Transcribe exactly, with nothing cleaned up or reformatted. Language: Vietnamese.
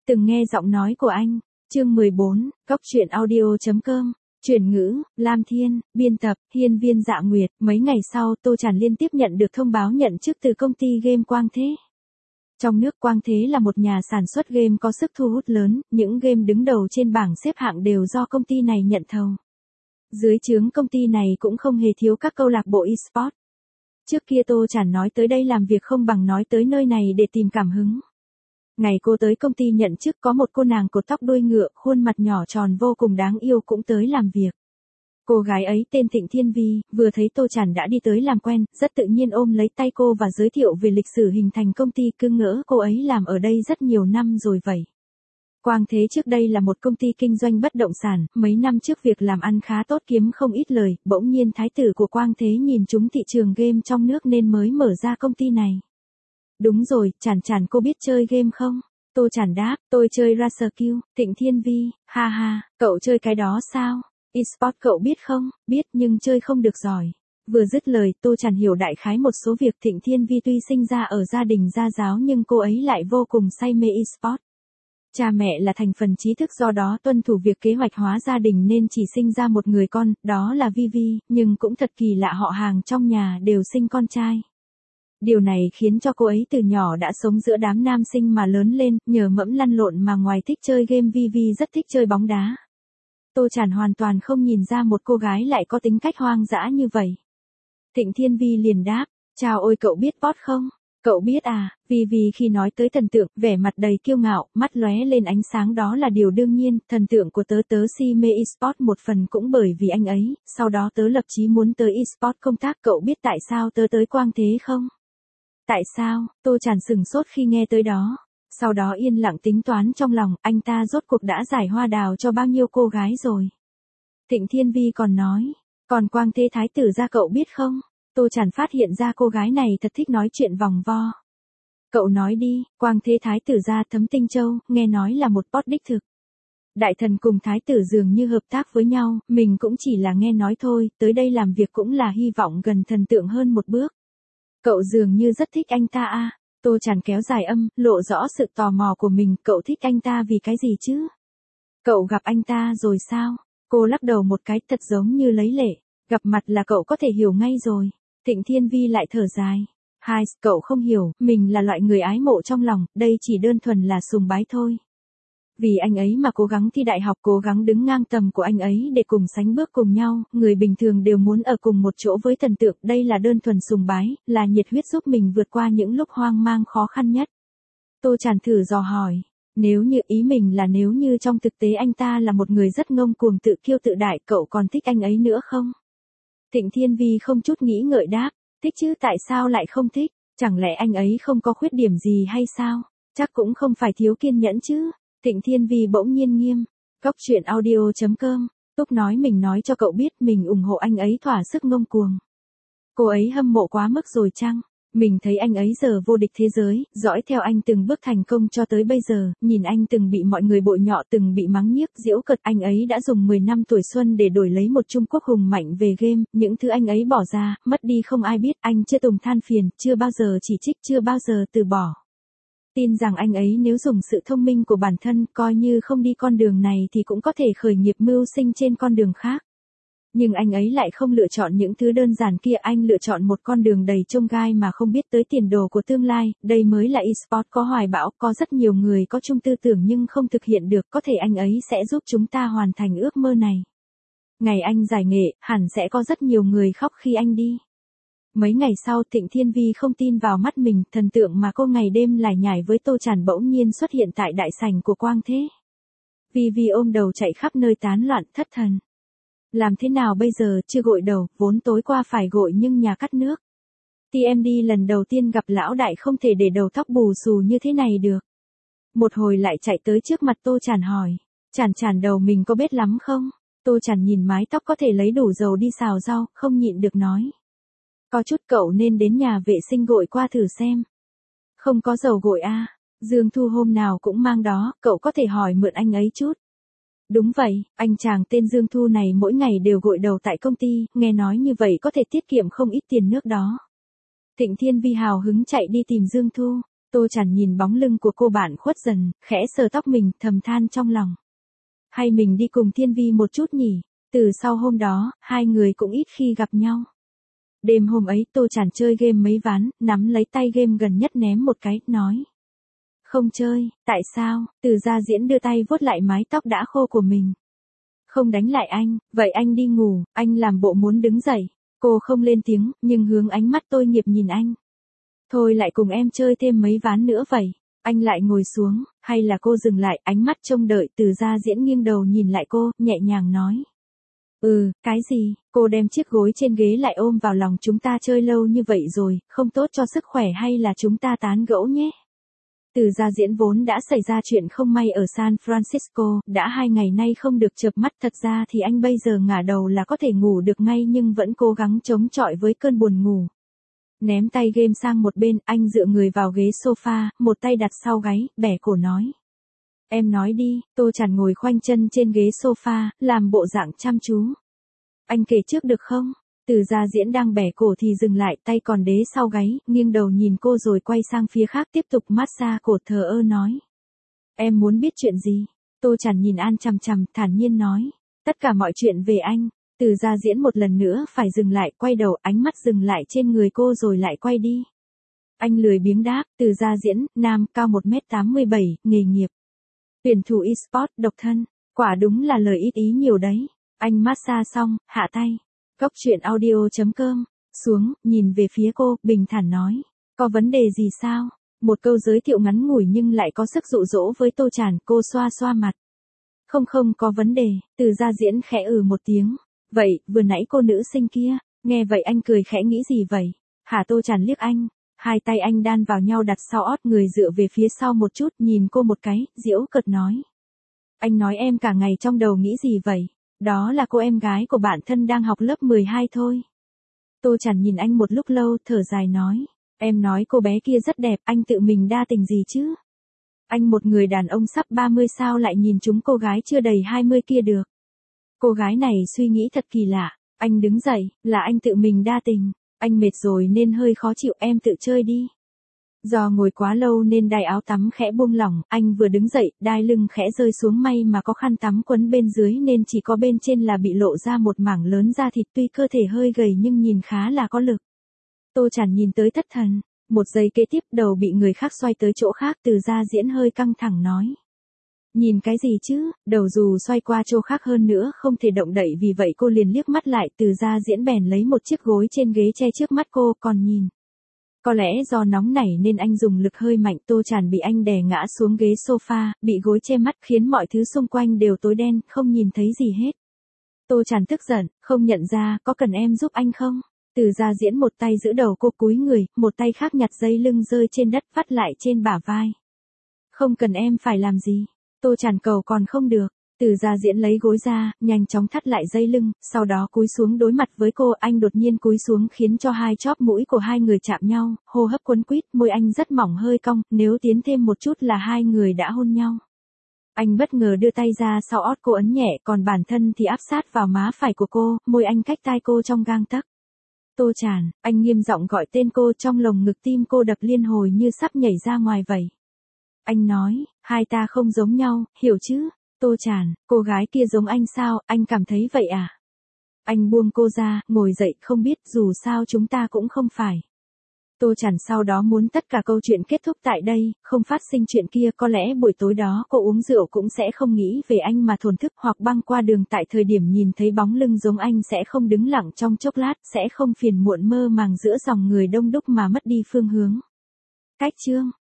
Từng nghe giọng nói của anh. Chương mười bốn, Góc truyện audio chấm com. Chuyển ngữ, Lam Thiên, biên tập, Hiên Viên Dạ Nguyệt. Mấy ngày sau, Tô Tràn liên tiếp nhận được thông báo nhận chức từ công ty game Quang Thế. Trong nước Quang Thế là một nhà sản xuất game có sức thu hút lớn, những game đứng đầu trên bảng xếp hạng đều do công ty này nhận thầu. Dưới trướng công ty này cũng không hề thiếu các câu lạc bộ eSports. Trước kia Tô Tràn nói tới đây làm việc không bằng nói tới nơi này để tìm cảm hứng. Ngày cô tới công ty nhận chức có một cô nàng cột tóc đuôi ngựa, khuôn mặt nhỏ tròn vô cùng đáng yêu cũng tới làm việc. Cô gái ấy tên Thịnh Thiên Vi, vừa thấy Tô Tràn đã đi tới làm quen, rất tự nhiên ôm lấy tay cô và giới thiệu về lịch sử hình thành công ty, cứ ngỡ cô ấy làm ở đây rất nhiều năm rồi vậy. Quang Thế trước đây là một công ty kinh doanh bất động sản, mấy năm trước việc làm ăn khá tốt kiếm không ít lời, bỗng nhiên thái tử của Quang Thế nhìn trúng thị trường game trong nước nên mới mở ra công ty này. Đúng rồi, Tràn Tràn cô biết chơi game không? Tô Tràn đáp, tôi chơi Rush. Thịnh Thiên Vi, ha ha, cậu chơi cái đó sao? eSports cậu biết không? Biết nhưng chơi không được giỏi. Vừa dứt lời, Tô Tràn hiểu đại khái một số việc. Thịnh Thiên Vi tuy sinh ra ở gia đình gia giáo nhưng cô ấy lại vô cùng say mê eSports. Cha mẹ là thành phần trí thức do đó tuân thủ việc kế hoạch hóa gia đình nên chỉ sinh ra một người con, đó là Vi Vi, nhưng cũng thật kỳ lạ họ hàng trong nhà đều sinh con trai. Điều này khiến cho cô ấy từ nhỏ đã sống giữa đám nam sinh mà lớn lên, nhờ mẫm lăn lộn mà ngoài thích chơi game Vi Vi rất thích chơi bóng đá. Tô Tràn hoàn toàn không nhìn ra một cô gái lại có tính cách hoang dã như vậy. Thịnh Thiên Vi liền đáp, chào ôi cậu biết bot không? Cậu biết à? Vi Vi khi nói tới thần tượng, vẻ mặt đầy kiêu ngạo, mắt lóe lên ánh sáng, đó là điều đương nhiên, thần tượng của tớ tớ si mê eSports một phần cũng bởi vì anh ấy, sau đó tớ lập chí muốn tới eSports công tác. Cậu biết tại sao tớ tới Quang Thế không? Tại sao? Tô Tràn sừng sốt khi nghe tới đó. Sau đó yên lặng tính toán trong lòng, anh ta rốt cuộc đã giải hoa đào cho bao nhiêu cô gái rồi. Thịnh Thiên Vi còn nói, còn Quang Thế thái tử gia cậu biết không? Tô Tràn phát hiện ra cô gái này thật thích nói chuyện vòng vo. Cậu nói đi. Quang Thế thái tử gia Thấm Tinh Châu, nghe nói là một bot đích thực. Đại thần cùng thái tử dường như hợp tác với nhau, mình cũng chỉ là nghe nói thôi, tới đây làm việc cũng là hy vọng gần thần tượng hơn một bước. Cậu dường như rất thích anh ta à? Tô Tràn kéo dài âm, lộ rõ sự tò mò của mình. Cậu thích anh ta vì cái gì chứ? Cậu gặp anh ta rồi sao? Cô lắc đầu một cái thật giống như lấy lệ. Gặp mặt là cậu có thể hiểu ngay rồi. Thịnh Thiên Vi lại thở dài. Hai, cậu không hiểu, mình là loại người ái mộ trong lòng, đây chỉ đơn thuần là sùng bái thôi. Vì anh ấy mà cố gắng thi đại học, cố gắng đứng ngang tầm của anh ấy để cùng sánh bước cùng nhau, người bình thường đều muốn ở cùng một chỗ với thần tượng, đây là đơn thuần sùng bái, là nhiệt huyết giúp mình vượt qua những lúc hoang mang khó khăn nhất. Tô Tràn thử dò hỏi, nếu như ý mình là nếu như trong thực tế anh ta là một người rất ngông cuồng tự kiêu tự đại, cậu còn thích anh ấy nữa không? Thịnh Thiên Vi không chút nghĩ ngợi đáp, thích chứ, tại sao lại không thích, chẳng lẽ anh ấy không có khuyết điểm gì hay sao? Chắc cũng không phải thiếu kiên nhẫn chứ. Thịnh Thiên Vi bỗng nhiên nghiêm. Góc truyện audio chấm com. Túc nói mình nói cho cậu biết mình ủng hộ anh ấy thỏa sức ngông cuồng. Cô ấy hâm mộ quá mức rồi chăng? Mình thấy anh ấy giờ vô địch thế giới, dõi theo anh từng bước thành công cho tới bây giờ, nhìn anh từng bị mọi người bội nhọ, từng bị mắng nhiếc giễu cợt, anh ấy đã dùng mười năm tuổi xuân để đổi lấy một Trung Quốc hùng mạnh về game, những thứ anh ấy bỏ ra, mất đi không ai biết, anh chưa từng than phiền, chưa bao giờ chỉ trích, chưa bao giờ từ bỏ. Tin rằng anh ấy nếu dùng sự thông minh của bản thân, coi như không đi con đường này thì cũng có thể khởi nghiệp mưu sinh trên con đường khác. Nhưng anh ấy lại không lựa chọn những thứ đơn giản kia, anh lựa chọn một con đường đầy chông gai mà không biết tới tiền đồ của tương lai, đây mới là eSports có hoài bão, có rất nhiều người có chung tư tưởng nhưng không thực hiện được, có thể anh ấy sẽ giúp chúng ta hoàn thành ước mơ này. Ngày anh giải nghệ, hẳn sẽ có rất nhiều người khóc khi anh đi. Mấy ngày sau, Thịnh Thiên Vi không tin vào mắt mình, thần tượng mà cô ngày đêm lải nhải với Tô Tràn bỗng nhiên xuất hiện tại đại sảnh của Quang Thế. Vi Vi ôm đầu chạy khắp nơi tán loạn thất thần. Làm thế nào bây giờ, chưa gội đầu, vốn tối qua phải gội nhưng nhà cắt nước. tê em đê lần đầu tiên gặp lão đại không thể để đầu tóc bù xù như thế này được. Một hồi lại chạy tới trước mặt Tô Tràn hỏi, Tràn Tràn đầu mình có bết lắm không? Tô Tràn nhìn mái tóc có thể lấy đủ dầu đi xào rau, không nhịn được nói. Có chút, cậu nên đến nhà vệ sinh gội qua thử xem. Không có dầu gội à? Dương Thu hôm nào cũng mang đó, cậu có thể hỏi mượn anh ấy chút. Đúng vậy, anh chàng tên Dương Thu này mỗi ngày đều gội đầu tại công ty, nghe nói như vậy có thể tiết kiệm không ít tiền nước đó. Thịnh Thiên Vi hào hứng chạy đi tìm Dương Thu. Tô Chản nhìn bóng lưng của cô bạn khuất dần, khẽ sờ tóc mình, thầm than trong lòng. Hay mình đi cùng Thiên Vi một chút nhỉ? Từ sau hôm đó, hai người cũng ít khi gặp nhau. Đêm hôm ấy Tô Chản chơi game mấy ván, nắm lấy tay game gần nhất ném một cái, nói. Không chơi, tại sao? Từ Gia Diễn đưa tay vuốt lại mái tóc đã khô của mình. Không đánh lại anh, vậy anh đi ngủ, anh làm bộ muốn đứng dậy. Cô không lên tiếng, nhưng hướng ánh mắt tôi nghiệp nhìn anh. Thôi lại cùng em chơi thêm mấy ván nữa vậy. Anh lại ngồi xuống, hay là cô dừng lại, ánh mắt trông đợi. Từ Gia Diễn nghiêng đầu nhìn lại cô, nhẹ nhàng nói. Ừ, cái gì? Cô đem chiếc gối trên ghế lại ôm vào lòng. Chúng ta chơi lâu như vậy rồi, không tốt cho sức khỏe hay là chúng ta tán gẫu nhé? Từ Gia Diễn vốn đã xảy ra chuyện không may ở San Francisco, đã hai ngày nay không được chợp mắt. Thật ra thì anh bây giờ ngả đầu là có thể ngủ được ngay nhưng vẫn cố gắng chống chọi với cơn buồn ngủ. Ném tay game sang một bên, anh dựa người vào ghế sofa, một tay đặt sau gáy, bẻ cổ nói. Em nói đi. Tô Chản ngồi khoanh chân trên ghế sofa, làm bộ dạng chăm chú. Anh kể trước được không? Từ Gia Diễn đang bẻ cổ thì dừng lại, tay còn đế sau gáy, nghiêng đầu nhìn cô rồi quay sang phía khác tiếp tục massage cổ, thờ ơ nói. Em muốn biết chuyện gì? Tô Chản nhìn An chằm chằm, thản nhiên nói. Tất cả mọi chuyện về anh. Từ Gia Diễn một lần nữa phải dừng lại, quay đầu, ánh mắt dừng lại trên người cô rồi lại quay đi. Anh lười biếng đáp. Từ Gia Diễn, nam, cao một mét tám mươi bảy, nghề nghiệp. Tuyển thủ eSport, độc thân. Quả đúng là lời ít ý nhiều đấy. Anh massage xong, hạ tay. Cốc truyện audio chấm com, xuống, nhìn về phía cô, bình thản nói. Có vấn đề gì sao? Một câu giới thiệu ngắn ngủi nhưng lại có sức dụ dỗ với Tô Chản. Cô xoa xoa mặt. Không không có vấn đề. Từ Gia Diễn khẽ ừ một tiếng. Vậy, vừa nãy cô nữ sinh kia. Nghe vậy anh cười khẽ, nghĩ gì vậy? Hả? Tô Chản liếc anh. Hai tay anh đan vào nhau đặt sau ót, người dựa về phía sau một chút, nhìn cô một cái, giễu cợt nói. Anh nói em cả ngày trong đầu nghĩ gì vậy? Đó là cô em gái của bạn thân đang học lớp mười hai thôi. Tô Chản nhìn anh một lúc lâu, thở dài nói. Em nói cô bé kia rất đẹp, anh tự mình đa tình gì chứ? Anh một người đàn ông sắp ba mươi sao lại nhìn chúng cô gái chưa đầy hai mươi kia được? Cô gái này suy nghĩ thật kỳ lạ. Anh đứng dậy, là anh tự mình đa tình. Anh mệt rồi nên hơi khó chịu, em tự chơi đi. Do ngồi quá lâu nên đai áo tắm khẽ buông lỏng, anh vừa đứng dậy, đai lưng khẽ rơi xuống, may mà có khăn tắm quấn bên dưới nên chỉ có bên trên là bị lộ ra một mảng lớn da thịt, tuy cơ thể hơi gầy nhưng nhìn khá là có lực. Tô Chản nhìn tới thất thần, một giây kế tiếp đầu bị người khác xoay tới chỗ khác. Từ Gia Diễn hơi căng thẳng nói. Nhìn cái gì chứ, đầu dù xoay qua chỗ khác hơn nữa không thể động đậy, vì vậy cô liền liếc mắt lại. Từ Gia Diễn bèn lấy một chiếc gối trên ghế che trước mắt cô, còn nhìn. Có lẽ do nóng nảy nên anh dùng lực hơi mạnh. Tô Chản bị anh đè ngã xuống ghế sofa, bị gối che mắt khiến mọi thứ xung quanh đều tối đen, không nhìn thấy gì hết. Tô Chản tức giận, không nhận ra, có cần em giúp anh không? Từ Gia Diễn một tay giữ đầu cô cúi người, một tay khác nhặt dây lưng rơi trên đất vắt lại trên bả vai. Không cần em phải làm gì. Tô Chản cầu còn không được. Từ Gia Diễn lấy gối ra, nhanh chóng thắt lại dây lưng, sau đó cúi xuống đối mặt với cô. Anh đột nhiên cúi xuống khiến cho hai chóp mũi của hai người chạm nhau, hô hấp quấn quýt, môi anh rất mỏng hơi cong, nếu tiến thêm một chút là hai người đã hôn nhau. Anh bất ngờ đưa tay ra sau ót cô ấn nhẹ, còn bản thân thì áp sát vào má phải của cô, môi anh cách tai cô trong gang tấc. Tô Chản, anh nghiêm giọng gọi tên cô, trong lồng ngực tim cô đập liên hồi như sắp nhảy ra ngoài vậy. Anh nói, hai ta không giống nhau, hiểu chứ? Tô Chản, cô gái kia giống anh sao, anh cảm thấy vậy à? Anh buông cô ra, ngồi dậy, không biết, dù sao chúng ta cũng không phải. Tô Chản sau đó muốn tất cả câu chuyện kết thúc tại đây, không phát sinh chuyện kia. Có lẽ buổi tối đó cô uống rượu cũng sẽ không nghĩ về anh mà thổn thức, hoặc băng qua đường tại thời điểm nhìn thấy bóng lưng giống anh sẽ không đứng lặng trong chốc lát, sẽ không phiền muộn mơ màng giữa dòng người đông đúc mà mất đi phương hướng. Cách chương